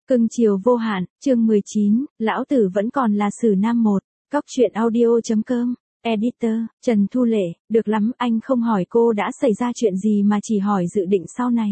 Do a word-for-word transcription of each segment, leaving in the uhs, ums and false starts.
Cưng chiều vô hạn, chương mười chín, lão tử vẫn còn là Sử Nam một, cóc truyện audio.com, editor, Trần Thu Lệ, được lắm, anh không hỏi cô đã xảy ra chuyện gì mà chỉ hỏi dự định sau này.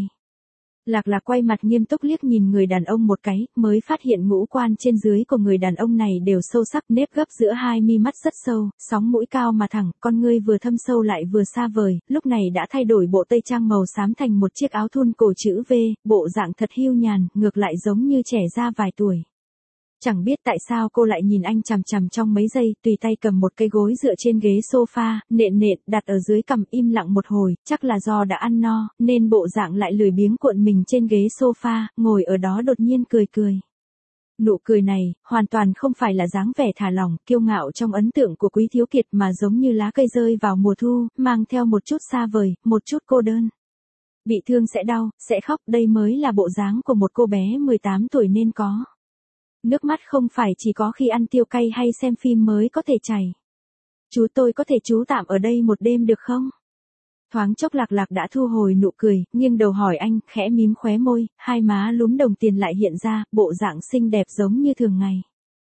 Lạc Lạc quay mặt nghiêm túc liếc nhìn người đàn ông một cái, mới phát hiện ngũ quan trên dưới của người đàn ông này đều sâu sắc, nếp gấp giữa hai mi mắt rất sâu, sóng mũi cao mà thẳng, con ngươi vừa thâm sâu lại vừa xa vời, lúc này đã thay đổi bộ tây trang màu xám thành một chiếc áo thun cổ chữ V, bộ dạng thật hiu nhàn, ngược lại giống như trẻ ra vài tuổi. Chẳng biết tại sao cô lại nhìn anh chằm chằm trong mấy giây, tùy tay cầm một cây gối dựa trên ghế sofa, nện nện, đặt ở dưới cằm im lặng một hồi, chắc là do đã ăn no, nên bộ dạng lại lười biếng cuộn mình trên ghế sofa, ngồi ở đó đột nhiên cười cười. Nụ cười này, hoàn toàn không phải là dáng vẻ thả lỏng, kiêu ngạo trong ấn tượng của Quý Thiếu Kiệt mà giống như lá cây rơi vào mùa thu, mang theo một chút xa vời, một chút cô đơn. Bị thương sẽ đau, sẽ khóc, đây mới là bộ dáng của một cô bé mười tám tuổi nên có. Nước mắt không phải chỉ có khi ăn tiêu cay hay xem phim mới có thể chảy. Chú tôi có thể trú tạm ở đây một đêm được không? Thoáng chốc Lạc Lạc đã thu hồi nụ cười, nghiêng đầu hỏi anh, khẽ mím khóe môi, hai má lúm đồng tiền lại hiện ra, bộ dạng xinh đẹp giống như thường ngày.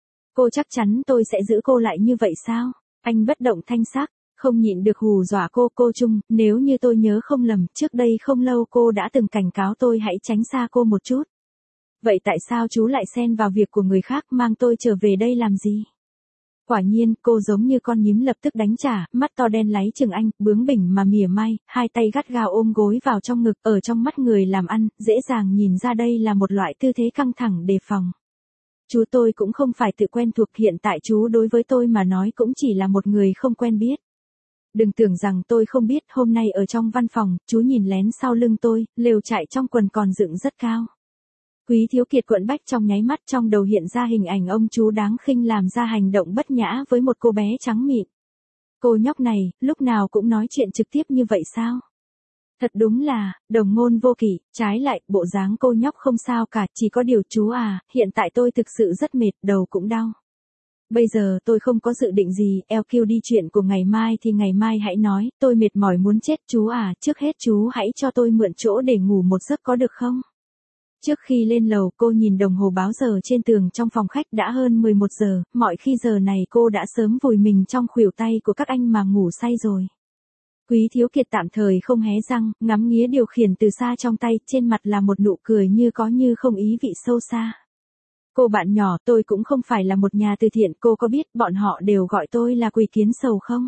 Cô chắc chắn tôi sẽ giữ cô lại như vậy sao? Anh bất động thanh sắc, không nhịn được hù dọa cô. Cô Trung, nếu như tôi nhớ không lầm, trước đây không lâu cô đã từng cảnh cáo tôi hãy tránh xa cô một chút. Vậy tại sao chú lại xen vào việc của người khác, mang tôi trở về đây làm gì? Quả nhiên, cô giống như con nhím lập tức đánh trả, mắt to đen láy chừng anh, bướng bỉnh mà mỉa mai, hai tay gắt gao ôm gối vào trong ngực, ở trong mắt người làm ăn, dễ dàng nhìn ra đây là một loại tư thế căng thẳng đề phòng. Chú tôi cũng không phải tự quen thuộc, hiện tại chú đối với tôi mà nói cũng chỉ là một người không quen biết. Đừng tưởng rằng tôi không biết, hôm nay ở trong văn phòng, chú nhìn lén sau lưng tôi, lều trại trong quần còn dựng rất cao. Quý Thiếu Kiệt quẫn bách trong nháy mắt, trong đầu hiện ra hình ảnh ông chú đáng khinh làm ra hành động bất nhã với một cô bé trắng mịn. Cô nhóc này, lúc nào cũng nói chuyện trực tiếp như vậy sao? Thật đúng là, đồng ngôn vô kỷ, trái lại, bộ dáng cô nhóc không sao cả, chỉ có điều chú à, hiện tại tôi thực sự rất mệt, đầu cũng đau. Bây giờ tôi không có dự định gì, lờ quy đi chuyện của ngày mai thì ngày mai hãy nói, tôi mệt mỏi muốn chết chú à, trước hết chú hãy cho tôi mượn chỗ để ngủ một giấc có được không? Trước khi lên lầu cô nhìn đồng hồ báo giờ trên tường trong phòng khách đã hơn mười một giờ, mọi khi giờ này cô đã sớm vùi mình trong khuỷu tay của các anh mà ngủ say rồi. Quý Thiếu Kiệt tạm thời không hé răng, ngắm nghía điều khiển từ xa trong tay, trên mặt là một nụ cười như có như không ý vị sâu xa. Cô bạn nhỏ, tôi cũng không phải là một nhà từ thiện, cô có biết bọn họ đều gọi tôi là Quỳ Kiến Sầu không?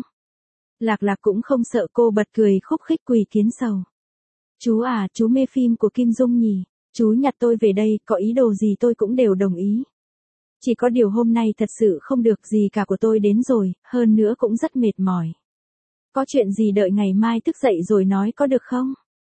Lạc Lạc cũng không sợ, cô bật cười khúc khích. Quỳ Kiến Sầu. Chú à, chú mê phim của Kim Dung nhỉ? Chú nhặt tôi về đây, có ý đồ gì tôi cũng đều đồng ý. Chỉ có điều hôm nay thật sự không được, gì cả của tôi đến rồi, hơn nữa cũng rất mệt mỏi. Có chuyện gì đợi ngày mai thức dậy rồi nói có được không?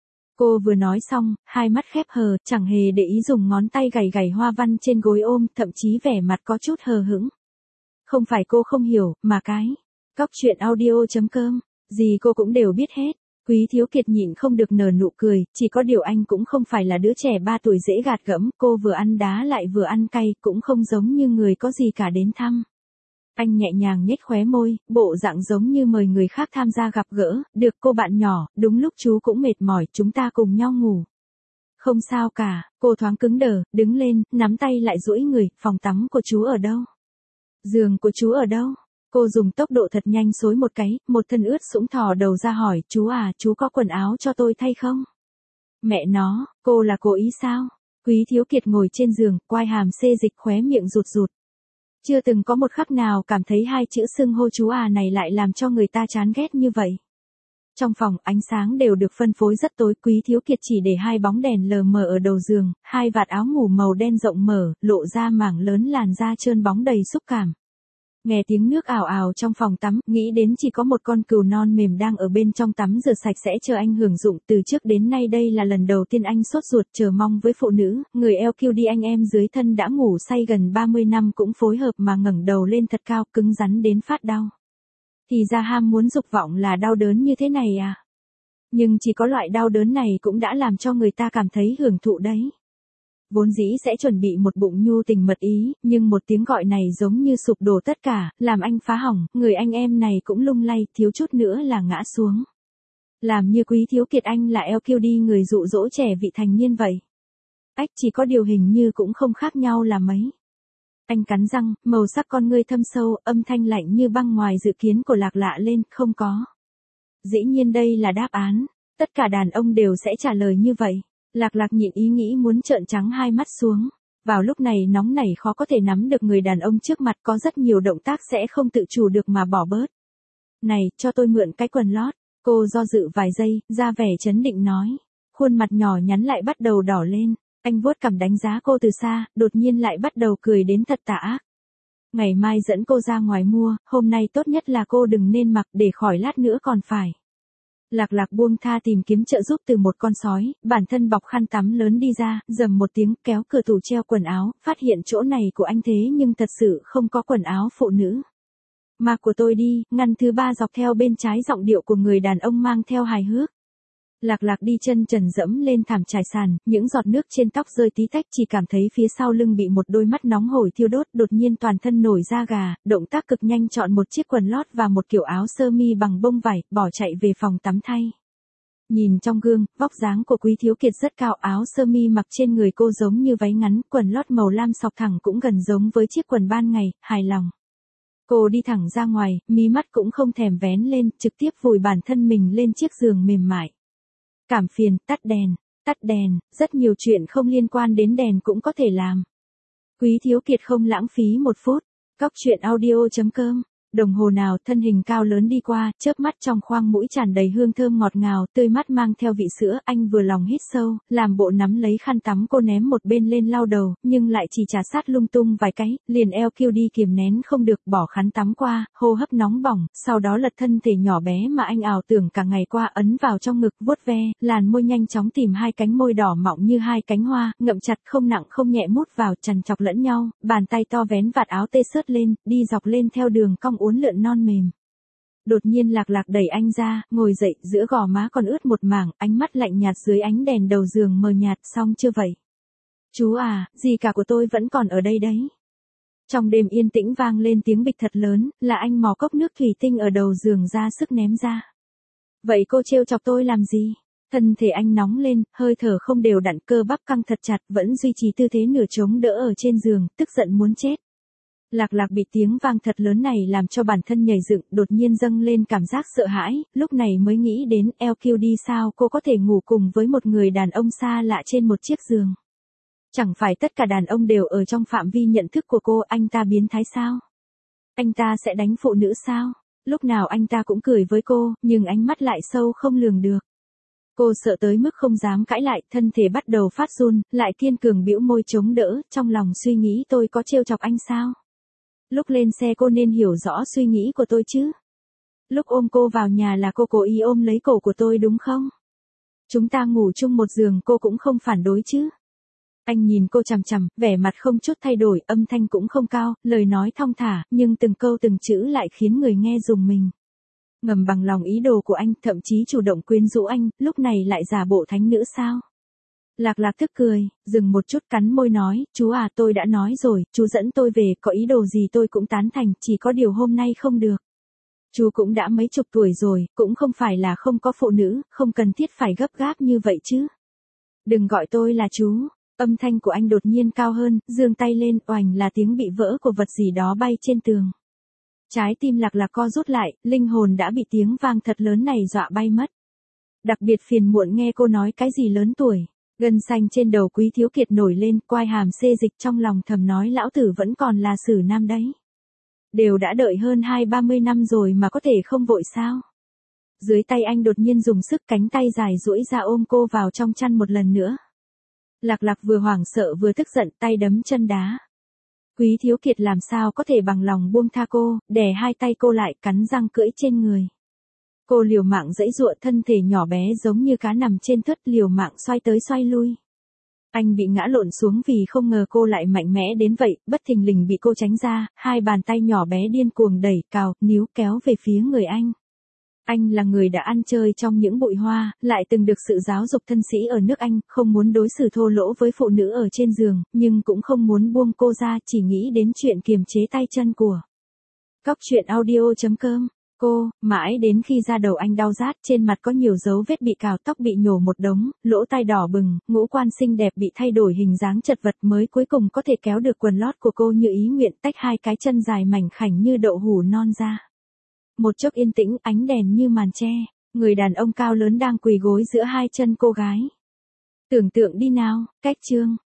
Cô vừa nói xong, hai mắt khép hờ, chẳng hề để ý dùng ngón tay gảy gảy hoa văn trên gối ôm, thậm chí vẻ mặt có chút hờ hững. Không phải cô không hiểu, mà cái, cóc truyện audio.com, gì cô cũng đều biết hết. Quý Thiếu Kiệt nhịn không được nở nụ cười, chỉ có điều anh cũng không phải là đứa trẻ ba tuổi dễ gạt gẫm, cô vừa ăn đá lại vừa ăn cay, cũng không giống như người có gì cả đến thăm. Anh nhẹ nhàng nhếch khóe môi, bộ dạng giống như mời người khác tham gia gặp gỡ, được cô bạn nhỏ, đúng lúc chú cũng mệt mỏi, chúng ta cùng nhau ngủ. Không sao cả, cô thoáng cứng đờ, đứng lên, nắm tay lại duỗi người, phòng tắm của chú ở đâu? Giường của chú ở đâu? Cô dùng tốc độ thật nhanh xối một cái, một thân ướt sũng thò đầu ra hỏi, chú à, chú có quần áo cho tôi thay không? Mẹ nó, cô là cố ý sao? Quý Thiếu Kiệt ngồi trên giường, quai hàm xê dịch, khóe miệng rụt rụt. Chưa từng có một khắc nào cảm thấy hai chữ xưng hô chú à này lại làm cho người ta chán ghét như vậy. Trong phòng, ánh sáng đều được phân phối rất tối, Quý Thiếu Kiệt chỉ để hai bóng đèn lờ mờ ở đầu giường, hai vạt áo ngủ màu đen rộng mở, lộ ra mảng lớn làn da trơn bóng đầy xúc cảm. Nghe tiếng nước ào ào trong phòng tắm, nghĩ đến chỉ có một con cừu non mềm đang ở bên trong tắm rửa sạch sẽ chờ anh hưởng dụng, từ trước đến nay đây là lần đầu tiên anh sốt ruột chờ mong với phụ nữ, người lờ quy đi anh em dưới thân đã ngủ say gần ba mươi năm cũng phối hợp mà ngẩng đầu lên thật cao, cứng rắn đến phát đau. Thì ra ham muốn dục vọng là đau đớn như thế này à? Nhưng chỉ có loại đau đớn này cũng đã làm cho người ta cảm thấy hưởng thụ đấy. Vốn dĩ sẽ chuẩn bị một bụng nhu tình mật ý, nhưng một tiếng gọi này giống như sụp đổ tất cả, làm anh phá hỏng, người anh em này cũng lung lay, thiếu chút nữa là ngã xuống. Làm như Quý Thiếu Kiệt anh là lờ quy đi người dụ dỗ trẻ vị thành niên vậy. Ách chỉ có điều hình như cũng không khác nhau là mấy. Anh cắn răng, màu sắc con ngươi thâm sâu, âm thanh lạnh như băng ngoài dự kiến của Lạc Lạ lên, không có. Dĩ nhiên đây là đáp án. Tất cả đàn ông đều sẽ trả lời như vậy. Lạc Lạc nhịn ý nghĩ muốn trợn trắng hai mắt xuống. Vào lúc này nóng nảy khó có thể nắm được người đàn ông trước mặt, có rất nhiều động tác sẽ không tự chủ được mà bỏ bớt. Này, cho tôi mượn cái quần lót. Cô do dự vài giây, ra vẻ trấn định nói. Khuôn mặt nhỏ nhắn lại bắt đầu đỏ lên. Anh vuốt cằm đánh giá cô từ xa, đột nhiên lại bắt đầu cười đến thật tà ác. Ngày mai dẫn cô ra ngoài mua, hôm nay tốt nhất là cô đừng nên mặc để khỏi lát nữa còn phải. Lạc Lạc buông tha tìm kiếm trợ giúp từ một con sói, bản thân bọc khăn tắm lớn đi ra, rầm một tiếng kéo cửa tủ treo quần áo, phát hiện chỗ này của anh thế nhưng thật sự không có quần áo phụ nữ. Mà của tôi đi, ngăn thứ ba dọc theo bên trái giọng điệu của người đàn ông mang theo hài hước. Lạc Lạc đi chân trần dẫm lên thảm trải sàn, những giọt nước trên tóc rơi tí tách, chỉ cảm thấy phía sau lưng bị một đôi mắt nóng hổi thiêu đốt, đột nhiên toàn thân nổi da gà, động tác cực nhanh chọn một chiếc quần lót và một kiểu áo sơ mi bằng bông vải, bỏ chạy về phòng tắm thay. Nhìn trong gương, vóc dáng của Quý Thiếu Kiệt rất cao, áo sơ mi mặc trên người cô giống như váy ngắn, quần lót màu lam sọc thẳng cũng gần giống với chiếc quần ban ngày, hài lòng. Cô đi thẳng ra ngoài, mí mắt cũng không thèm vén lên, trực tiếp vùi bản thân mình lên chiếc giường mềm mại. Cảm phiền, tắt đèn, tắt đèn, rất nhiều chuyện không liên quan đến đèn cũng có thể làm. Quý Thiếu Kiệt không lãng phí một phút. Cóc truyện audio chấm com. Đồng hồ nào thân hình cao lớn đi qua, chớp mắt trong khoang mũi tràn đầy hương thơm ngọt ngào, tươi mắt mang theo vị sữa, anh vừa lòng hít sâu, làm bộ nắm lấy khăn tắm cô ném một bên lên lau đầu, nhưng lại chỉ trà sát lung tung vài cái, liền eo kêu đi kiềm nén không được, bỏ khăn tắm qua, hô hấp nóng bỏng, sau đó lật thân thể nhỏ bé mà anh ảo tưởng cả ngày qua ấn vào trong ngực, vuốt ve, làn môi nhanh chóng tìm hai cánh môi đỏ mọng như hai cánh hoa, ngậm chặt không nặng không nhẹ mút vào, chằn chọc lẫn nhau, bàn tay to vén vạt áo tê sớt lên, đi dọc lên theo đường cong uốn lượn non mềm. Đột nhiên Lạc Lạc đẩy anh ra, ngồi dậy, giữa gò má còn ướt một mảng, ánh mắt lạnh nhạt dưới ánh đèn đầu giường mờ nhạt, xong chưa vậy? Chú à, gì cả của tôi vẫn còn ở đây đấy. Trong đêm yên tĩnh vang lên tiếng bịch thật lớn, là anh mò cốc nước thủy tinh ở đầu giường ra sức ném ra. Vậy cô trêu chọc tôi làm gì? Thân thể anh nóng lên, hơi thở không đều đặn, cơ bắp căng thật chặt, vẫn duy trì tư thế nửa chống đỡ ở trên giường, tức giận muốn chết. Lạc Lạc bị tiếng vang thật lớn này làm cho bản thân nhảy dựng, đột nhiên dâng lên cảm giác sợ hãi, lúc này mới nghĩ đến eo kiu đi sao cô có thể ngủ cùng với một người đàn ông xa lạ trên một chiếc giường. Chẳng phải tất cả đàn ông đều ở trong phạm vi nhận thức của cô, anh ta biến thái sao? Anh ta sẽ đánh phụ nữ sao? Lúc nào anh ta cũng cười với cô, nhưng ánh mắt lại sâu không lường được. Cô sợ tới mức không dám cãi lại, thân thể bắt đầu phát run, lại kiên cường bĩu môi chống đỡ, trong lòng suy nghĩ tôi có trêu chọc anh sao? Lúc lên xe cô nên hiểu rõ suy nghĩ của tôi chứ. Lúc ôm cô vào nhà là cô cố ý ôm lấy cổ của tôi đúng không? Chúng ta ngủ chung một giường cô cũng không phản đối chứ. Anh nhìn cô chằm chằm, vẻ mặt không chút thay đổi, âm thanh cũng không cao, lời nói thong thả, nhưng từng câu từng chữ lại khiến người nghe rùng mình. Ngầm bằng lòng ý đồ của anh, thậm chí chủ động quyến rũ anh, lúc này lại giả bộ thánh nữ sao? Lạc Lạc tức cười, dừng một chút cắn môi nói, chú à tôi đã nói rồi, chú dẫn tôi về, có ý đồ gì tôi cũng tán thành, chỉ có điều hôm nay không được. Chú cũng đã mấy chục tuổi rồi, cũng không phải là không có phụ nữ, không cần thiết phải gấp gáp như vậy chứ. Đừng gọi tôi là chú. Âm thanh của anh đột nhiên cao hơn, giương tay lên, oành là tiếng bị vỡ của vật gì đó bay trên tường. Trái tim Lạc Lạc co rút lại, linh hồn đã bị tiếng vang thật lớn này dọa bay mất. Đặc biệt phiền muộn nghe cô nói cái gì lớn tuổi. Gân xanh trên đầu Quý Thiếu Kiệt nổi lên, quai hàm xê dịch, trong lòng thầm nói lão tử vẫn còn là sử nam đấy. Đều đã đợi hơn hai ba mươi năm rồi mà có thể không vội sao. Dưới tay anh đột nhiên dùng sức, cánh tay dài duỗi ra ôm cô vào trong chăn một lần nữa. Lạc Lạc vừa hoảng sợ vừa tức giận, tay đấm chân đá. Quý Thiếu Kiệt làm sao có thể bằng lòng buông tha cô, đè hai tay cô lại, cắn răng cưỡi trên người. Cô liều mạng giãy giụa, thân thể nhỏ bé giống như cá nằm trên thớt, liều mạng xoay tới xoay lui. Anh bị ngã lộn xuống vì không ngờ cô lại mạnh mẽ đến vậy, bất thình lình bị cô tránh ra, hai bàn tay nhỏ bé điên cuồng đẩy, cào, níu kéo về phía người anh. Anh là người đã ăn chơi trong những bụi hoa, lại từng được sự giáo dục thân sĩ ở nước Anh, không muốn đối xử thô lỗ với phụ nữ ở trên giường, nhưng cũng không muốn buông cô ra, chỉ nghĩ đến chuyện kiềm chế tay chân của. Cóc truyện audio chấm com Cô, mãi đến khi da đầu anh đau rát, trên mặt có nhiều dấu vết bị cào, tóc bị nhổ một đống, lỗ tai đỏ bừng, ngũ quan xinh đẹp bị thay đổi hình dáng chật vật mới cuối cùng có thể kéo được quần lót của cô như ý nguyện, tách hai cái chân dài mảnh khảnh như đậu hũ non ra. Một chốc yên tĩnh, ánh đèn như màn che, người đàn ông cao lớn đang quỳ gối giữa hai chân cô gái. Tưởng tượng đi nào, cách chương